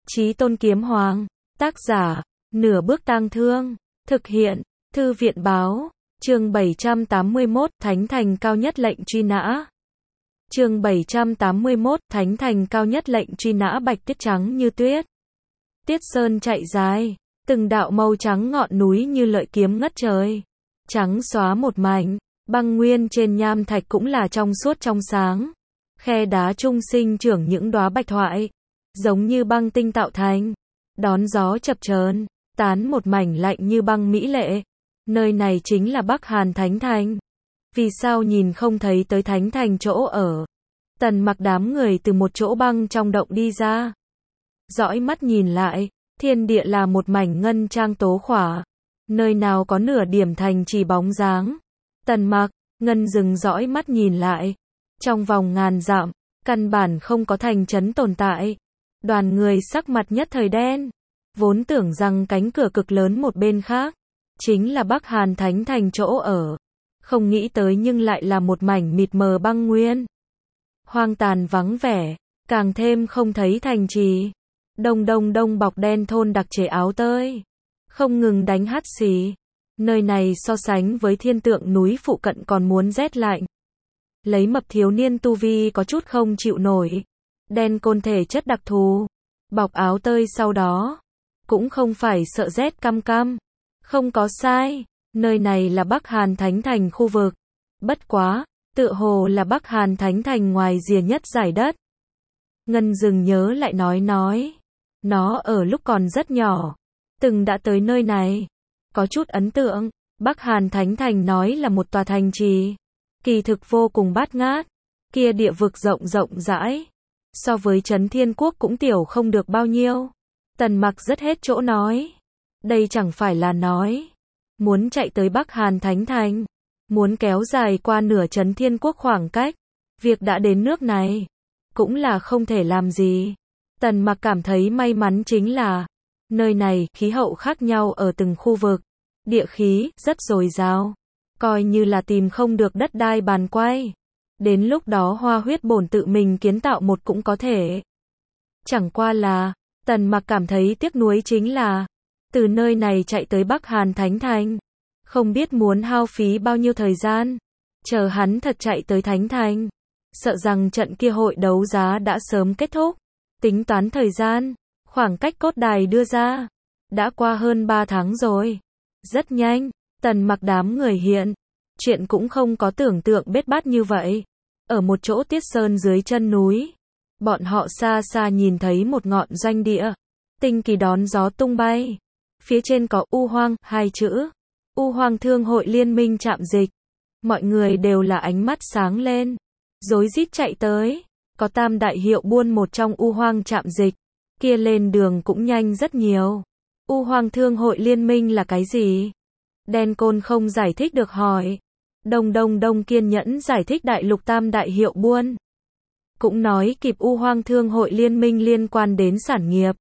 Chí Tôn Kiếm Hoàng. Tác giả, Nửa Bước Tang Thương. Thực hiện, Thư viện Báo. Chương 781, Thánh Thành Cao Nhất Lệnh Truy Nã. Chương 781, Thánh Thành Cao Nhất Lệnh Truy Nã. Bạch tuyết trắng như tuyết. Tiết sơn chạy dài, từng đạo màu trắng ngọn núi như lợi kiếm ngất trời. Trắng xóa một mảnh, băng nguyên trên nham thạch cũng là trong suốt trong sáng. Khe đá trung sinh trưởng những đóa bạch thoại, giống như băng tinh tạo thành. Đón gió chập chờn, tán một mảnh lạnh như băng mỹ lệ. Nơi này chính là Bắc Hàn Thánh Thành. Vì sao nhìn không thấy tới Thánh Thành chỗ ở? Tần Mặc đám người từ một chỗ băng trong động đi ra. Dõi mắt nhìn lại, thiên địa là một mảnh ngân trang tố khỏa. Nơi nào có nửa điểm thành trì bóng dáng. Tần Mặc, Ngân dừng dõi mắt nhìn lại. Trong vòng ngàn dặm, căn bản không có thành trấn tồn tại. Đoàn người sắc mặt nhất thời đen. Vốn tưởng rằng cánh cửa cực lớn một bên khác chính là Bắc Hàn Thánh Thành chỗ ở. Không nghĩ tới nhưng lại là một mảnh mịt mờ băng nguyên. Hoang tàn vắng vẻ, càng thêm không thấy thành trì. Đông bọc đen thôn đặc chế áo tơi, không ngừng đánh hắt xì. Nơi này so sánh với thiên tượng núi phụ cận còn muốn rét lạnh. Lấy mập thiếu niên tu vi có chút không chịu nổi. Đen côn thể chất đặc thù, bọc áo tơi sau đó cũng không phải sợ rét căm căm. Không có sai, nơi này là Bắc Hàn Thánh Thành khu vực. Bất quá, tựa hồ là Bắc Hàn Thánh Thành ngoài rìa nhất giải đất. Ngân dừng nhớ lại nói. Nó ở lúc còn rất nhỏ, từng đã tới nơi này. Có chút ấn tượng, Bắc Hàn Thánh Thành nói là một tòa thành trì. Kỳ thực vô cùng bát ngát. Kia địa vực rộng rãi. So với Trấn Thiên Quốc cũng tiểu không được bao nhiêu. Tần Mặc rất hết chỗ nói. Đây chẳng phải là nói muốn chạy tới Bắc Hàn Thánh Thành, muốn kéo dài qua nửa Trấn Thiên Quốc khoảng cách. Việc đã đến nước này, cũng là không thể làm gì. Tần Mặc cảm thấy may mắn chính là nơi này khí hậu khác nhau ở từng khu vực. Địa khí rất dồi dào, coi như là tìm không được đất đai bàn quay. Đến lúc đó Hoa Huyết Bổn tự mình kiến tạo một cũng có thể. Chẳng qua là Tần Mặc cảm thấy tiếc nuối chính là từ nơi này chạy tới Bắc Hàn Thánh Thành, không biết muốn hao phí bao nhiêu thời gian. Chờ hắn thật chạy tới Thánh Thành, sợ rằng trận kia hội đấu giá đã sớm kết thúc. Tính toán thời gian, khoảng cách cốt đài đưa ra, đã qua hơn 3 tháng rồi. Rất nhanh, Tần Mặc đám người hiện. Chuyện cũng không có tưởng tượng bết bát như vậy. Ở một chỗ tiết sơn dưới chân núi, bọn họ xa xa nhìn thấy một ngọn doanh địa. Tinh kỳ đón gió tung bay. Phía trên có U Hoang, 2 chữ. U Hoang Thương hội liên minh trạm dịch. Mọi người đều là ánh mắt sáng lên, rối rít chạy tới. Có tam đại hiệu buôn một trong U Hoang trạm dịch. Kia lên đường cũng nhanh rất nhiều. U Hoang Thương hội liên minh là cái gì? Đen côn không giải thích được hỏi. Đông kiên nhẫn giải thích đại lục tam đại hiệu buôn. Cũng nói kịp U Hoang Thương hội liên minh liên quan đến sản nghiệp.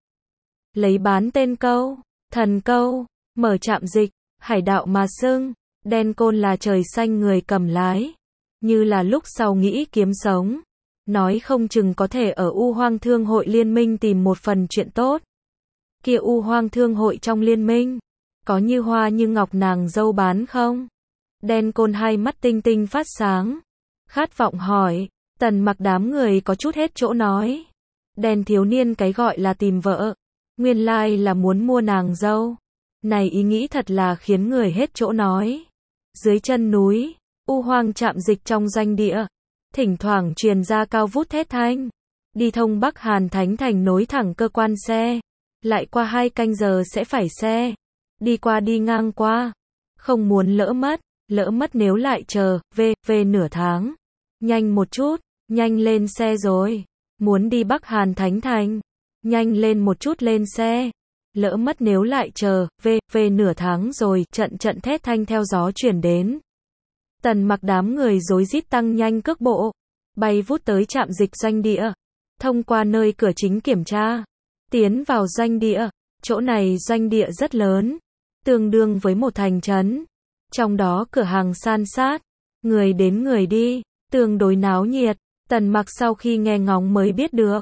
Lấy bán tên câu, thần câu, mở trạm dịch, hải đạo mà xưng. Đen côn là trời xanh người cầm lái. Như là lúc sau nghĩ kiếm sống. Nói không chừng có thể ở U Hoang Thương hội liên minh tìm một phần chuyện tốt. Kia U Hoang Thương hội trong liên minh, có như hoa như ngọc nàng dâu bán không? Đen côn hai mắt tinh tinh phát sáng. Khát vọng hỏi. Tần Mặc đám người có chút hết chỗ nói. Đen thiếu niên cái gọi là tìm vợ, nguyên lai là muốn mua nàng dâu. Này ý nghĩ thật là khiến người hết chỗ nói. Dưới chân núi, U Hoang trạm dịch trong doanh địa, thỉnh thoảng truyền ra cao vút thét thanh. Đi thông Bắc Hàn Thánh Thành nối thẳng cơ quan xe. Lại qua 2 canh giờ sẽ phải xe. Đi qua đi ngang qua. Không muốn lỡ mất nếu lại chờ, về nửa tháng. Nhanh một chút, nhanh lên xe rồi. Muốn đi Bắc Hàn Thánh Thành. Nhanh lên một chút lên xe. Lỡ mất nếu lại chờ, về nửa tháng rồi. Trận thét thanh theo gió chuyển đến. Tần Mặc đám người rối rít tăng nhanh cước bộ. Bay vút tới trạm dịch doanh địa. Thông qua nơi cửa chính kiểm tra. Tiến vào doanh địa. Chỗ này doanh địa rất lớn. Tương đương với một thành trấn. Trong đó cửa hàng san sát. Người đến người đi. Tương đối náo nhiệt. Tần Mặc sau khi nghe ngóng mới biết được.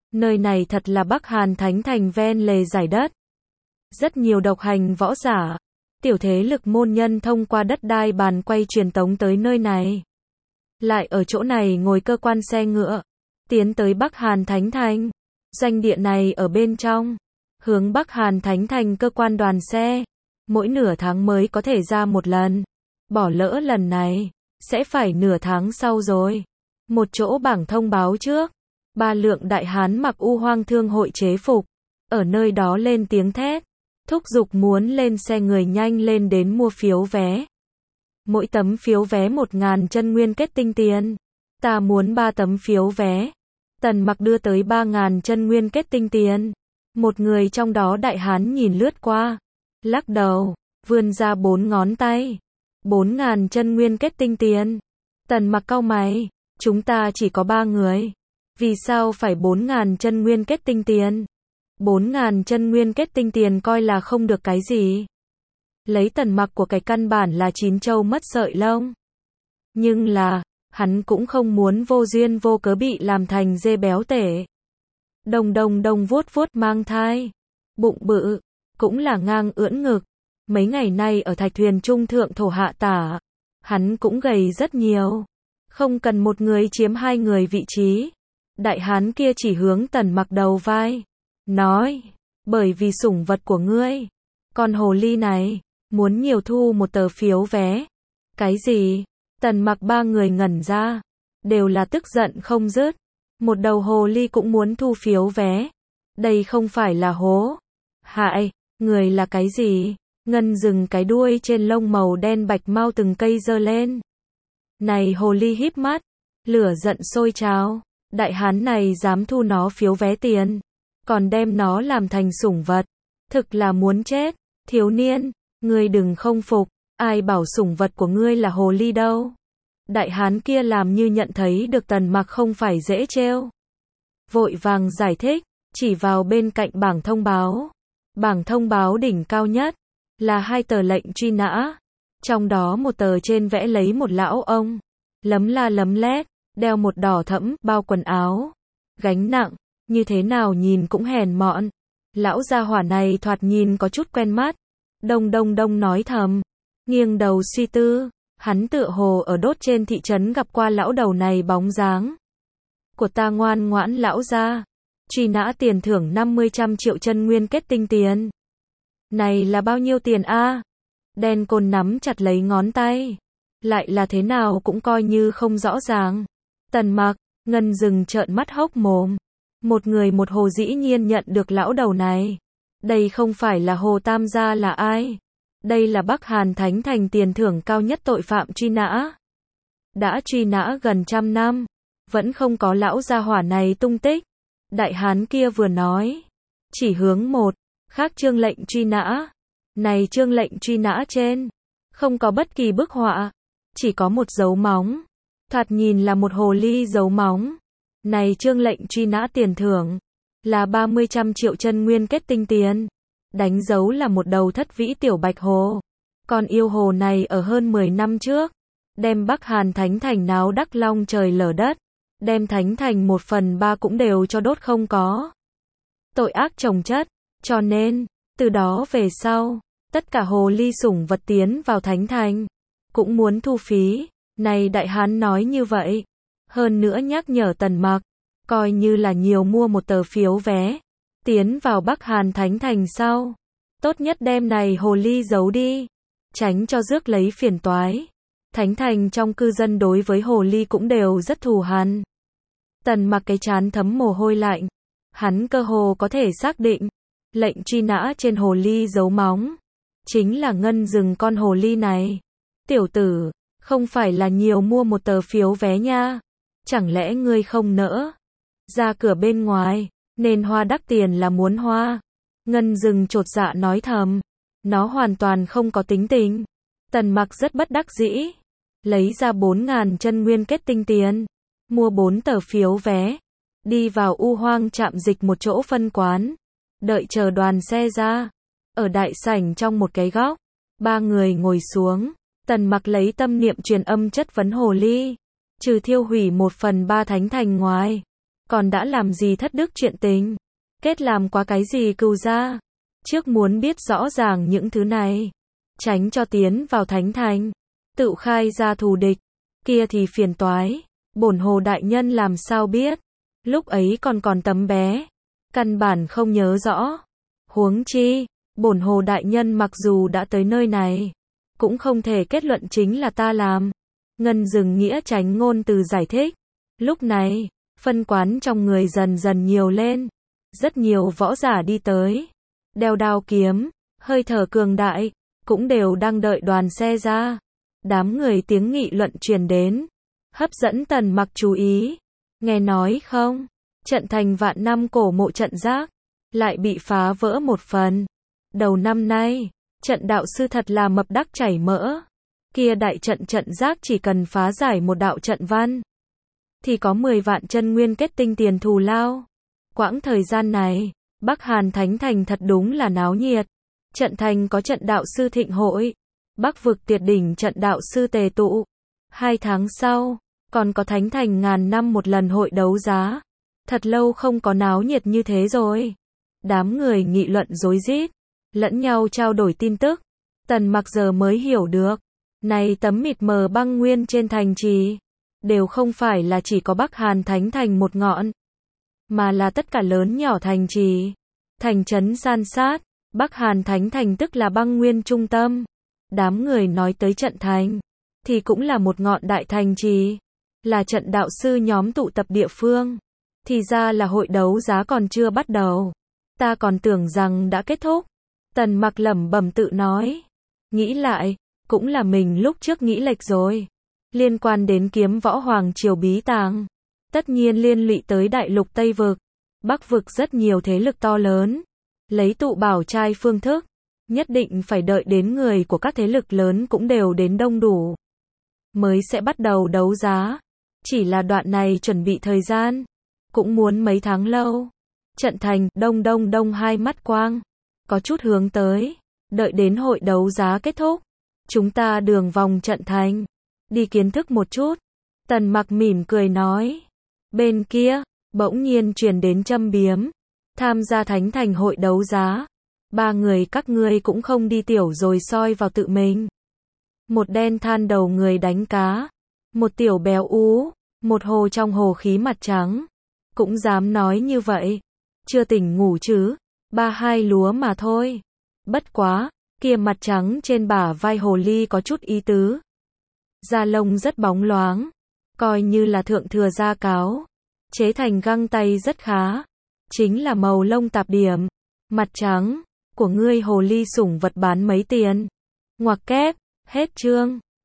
Nơi này thật là Bắc Hàn Thánh Thành ven lề giải đất. Rất nhiều độc hành võ giả, tiểu thế lực môn nhân thông qua đất đai bàn quay truyền tống tới nơi này. Lại ở chỗ này ngồi cơ quan xe ngựa, tiến tới Bắc Hàn Thánh Thành. Doanh địa này ở bên trong, hướng Bắc Hàn Thánh Thành cơ quan đoàn xe, mỗi nửa tháng mới có thể ra một lần. Bỏ lỡ lần này, sẽ phải nửa tháng sau rồi. Một chỗ bảng thông báo trước, 3 lượng đại hán mặc U Hoang Thương hội chế phục, ở nơi đó lên tiếng thét, thúc giục muốn lên xe người nhanh lên đến mua phiếu vé. Mỗi tấm phiếu vé 1.000 chân nguyên kết tinh tiền. Ta muốn 3 tấm phiếu vé. Tần Mặc đưa tới 3.000 chân nguyên kết tinh tiền. Một người trong đó đại hán nhìn lướt qua, lắc đầu, vươn ra 4 ngón tay. 4.000 chân nguyên kết tinh tiền. Tần Mặc cau mày, chúng ta chỉ có 3 người. Vì sao phải 4.000 chân nguyên kết tinh tiền? 4.000 chân nguyên kết tinh tiền coi là không được cái gì. Lấy Tần Mặc của cái căn bản là chín châu mất sợi lông. Nhưng là, hắn cũng không muốn vô duyên vô cớ bị làm thành dê béo tể. Đồng vuốt vuốt mang thai. Bụng bự, cũng là ngang ưỡn ngực. Mấy ngày nay ở Thạch Thuyền Trung thượng thổ hạ tả, hắn cũng gầy rất nhiều. Không cần một người chiếm 2 người vị trí. Đại hán kia chỉ hướng Tần Mặc đầu vai, nói, bởi vì sủng vật của ngươi, con hồ ly này, muốn nhiều thu một tờ phiếu vé. Cái gì? Tần Mặc 3 người ngẩn ra, đều là tức giận không dứt. Một đầu hồ ly cũng muốn thu phiếu vé. Đây không phải là hố. Hại, người là cái gì? Ngân dừng cái đuôi trên lông màu đen bạch mau từng cây giơ lên. Này hồ ly híp mắt, lửa giận sôi trào. Đại hán này dám thu nó phiếu vé tiền, còn đem nó làm thành sủng vật. Thực là muốn chết. Thiếu niên, ngươi đừng không phục, ai bảo sủng vật của ngươi là hồ ly đâu. Đại hán kia làm như nhận thấy được Tần Mặc không phải dễ trêu. Vội vàng giải thích, chỉ vào bên cạnh bảng thông báo. Bảng thông báo đỉnh cao nhất, là 2 tờ lệnh truy nã. Trong đó một tờ trên vẽ lấy một lão ông, lấm la lấm lét, đeo một đỏ thẫm bao quần áo, gánh nặng, như thế nào nhìn cũng hèn mọn. Lão gia hỏa này thoạt nhìn có chút quen mắt. Đông nói thầm, nghiêng đầu suy tư, hắn tựa hồ ở đốt trên thị trấn gặp qua lão đầu này bóng dáng. Của ta ngoan ngoãn lão gia, truy nã tiền thưởng 50 triệu chân nguyên kết tinh tiền. Này là bao nhiêu tiền a? Đen Côn nắm chặt lấy ngón tay, lại là thế nào cũng coi như không rõ ràng. Tần Mặc, Ngân dừng trợn mắt hốc mồm. Một người một hồ dĩ nhiên nhận được lão đầu này. Đây không phải là Hồ Tam gia là ai? Đây là Bắc Hàn Thánh Thành tiền thưởng cao nhất tội phạm truy nã. Đã truy nã gần 100 năm, vẫn không có lão gia hỏa này tung tích. Đại hán kia vừa nói, chỉ hướng một khác chương lệnh truy nã. Này chương lệnh truy nã trên, không có bất kỳ bức họa, chỉ có một dấu móng. Thoạt nhìn là một hồ ly dấu móng. Này chương lệnh truy nã tiền thưởng, là 30 triệu chân nguyên kết tinh tiền. Đánh dấu là một đầu thất vĩ tiểu bạch hồ. Con yêu hồ này ở hơn 10 năm trước, đem Bắc Hàn Thánh Thành náo đắc long trời lở đất. Đem Thánh Thành 1/3 cũng đều cho đốt không có. Tội ác chồng chất, cho nên, từ đó về sau, tất cả hồ ly sủng vật tiến vào Thánh Thành, cũng muốn thu phí. Này đại hán nói như vậy, hơn nữa nhắc nhở Tần Mặc, coi như là nhiều mua một tờ phiếu vé, tiến vào Bắc Hàn Thánh Thành sau, tốt nhất đem này hồ ly giấu đi, tránh cho rước lấy phiền toái. Thánh Thành trong cư dân đối với hồ ly cũng đều rất thù hằn. Tần Mặc cái trán thấm mồ hôi lạnh, hắn cơ hồ có thể xác định, lệnh truy nã trên hồ ly dấu móng, chính là Ngân dừng con hồ ly này. Tiểu tử, không phải là nhiều mua một tờ phiếu vé nha, chẳng lẽ ngươi không nỡ? Ra cửa bên ngoài, nên hoa đắt tiền là muốn hoa. Ngân dừng chột dạ nói thầm, nó hoàn toàn không có tính tình. Tần Mặc rất bất đắc dĩ, lấy ra 4.000 chân nguyên kết tinh tiền, mua 4 tờ phiếu vé, đi vào U Hoang trạm dịch một chỗ phân quán, đợi chờ đoàn xe ra. Ở đại sảnh trong một cái góc, 3 người ngồi xuống. Tần Mặc lấy tâm niệm truyền âm chất vấn hồ ly, trừ thiêu hủy 1/3 Thánh Thành ngoài, còn đã làm gì thất đức chuyện tình, kết làm quá cái gì cừu gia. Trước muốn biết rõ ràng những thứ này, tránh cho tiến vào thánh thành, tự khai ra thù địch, kia thì phiền toái. Bổn Hồ đại nhân làm sao biết, lúc ấy còn tấm bé, căn bản không nhớ rõ. Huống chi, bổn Hồ đại nhân mặc dù đã tới nơi này, cũng không thể kết luận chính là ta làm. Ngân dừng nghĩa tránh ngôn từ giải thích. Lúc này, phân quán trong người dần dần nhiều lên. Rất nhiều võ giả đi tới, đeo đao kiếm, hơi thở cường đại, cũng đều đang đợi đoàn xe ra. Đám người tiếng nghị luận truyền đến, hấp dẫn Tần Mặc chú ý. Nghe nói không, trận thành vạn năm cổ mộ trận giác, lại bị phá vỡ một phần. Đầu năm nay, trận đạo sư thật là mập đắc chảy mỡ. Kia đại trận trận giác chỉ cần phá giải một đạo trận văn, thì có 10 vạn chân nguyên kết tinh tiền thù lao. Quãng thời gian này, Bắc Hàn Thánh Thành thật đúng là náo nhiệt. Trận thành có trận đạo sư thịnh hội, Bắc vực Tiệt đỉnh trận đạo sư tề tụ. 2 tháng sau, còn có Thánh Thành ngàn năm một lần hội đấu giá. Thật lâu không có náo nhiệt như thế rồi. Đám người nghị luận rối rít, lẫn nhau trao đổi tin tức. Tần Mặc giờ mới hiểu được, này tấm mịt mờ băng nguyên trên thành trì, đều không phải là chỉ có Bắc Hàn Thánh Thành một ngọn, mà là tất cả lớn nhỏ thành trì, thành trấn san sát. Bắc Hàn Thánh Thành tức là băng nguyên trung tâm. Đám người nói tới trận thành, thì cũng là một ngọn đại thành trì, là trận đạo sư nhóm tụ tập địa phương. Thì ra là hội đấu giá còn chưa bắt đầu, ta còn tưởng rằng đã kết thúc. Tần Mặc lẩm bẩm tự nói, nghĩ lại, cũng là mình lúc trước nghĩ lệch rồi. Liên quan đến Kiếm Võ Hoàng Triều bí tàng, tất nhiên liên lụy tới đại lục Tây vực, Bắc vực rất nhiều thế lực to lớn, lấy tụ bảo trai phương thức, nhất định phải đợi đến người của các thế lực lớn cũng đều đến đông đủ, mới sẽ bắt đầu đấu giá. Chỉ là đoạn này chuẩn bị thời gian, cũng muốn mấy tháng lâu. Trận thành, đông hai mắt quang, có chút hướng tới, đợi đến hội đấu giá kết thúc, chúng ta đường vòng trận thành, đi kiến thức một chút. Tần Mặc mỉm cười nói. Bên kia, bỗng nhiên truyền đến châm biếm, tham gia Thánh Thành hội đấu giá. 3 người các ngươi cũng không đi tiểu rồi soi vào tự mình. Một đen than đầu người đánh cá, một tiểu béo ú, một hồ trong hồ khí mặt trắng, cũng dám nói như vậy, chưa tỉnh ngủ chứ, 32 lúa mà thôi. Bất quá, kia mặt trắng trên bả vai hồ ly có chút ý tứ. Da lông rất bóng loáng, coi như là thượng thừa da cáo, chế thành găng tay rất khá, chính là màu lông tạp điểm. Mặt trắng của ngươi hồ ly sủng vật bán mấy tiền? Ngoặc kép, hết chương.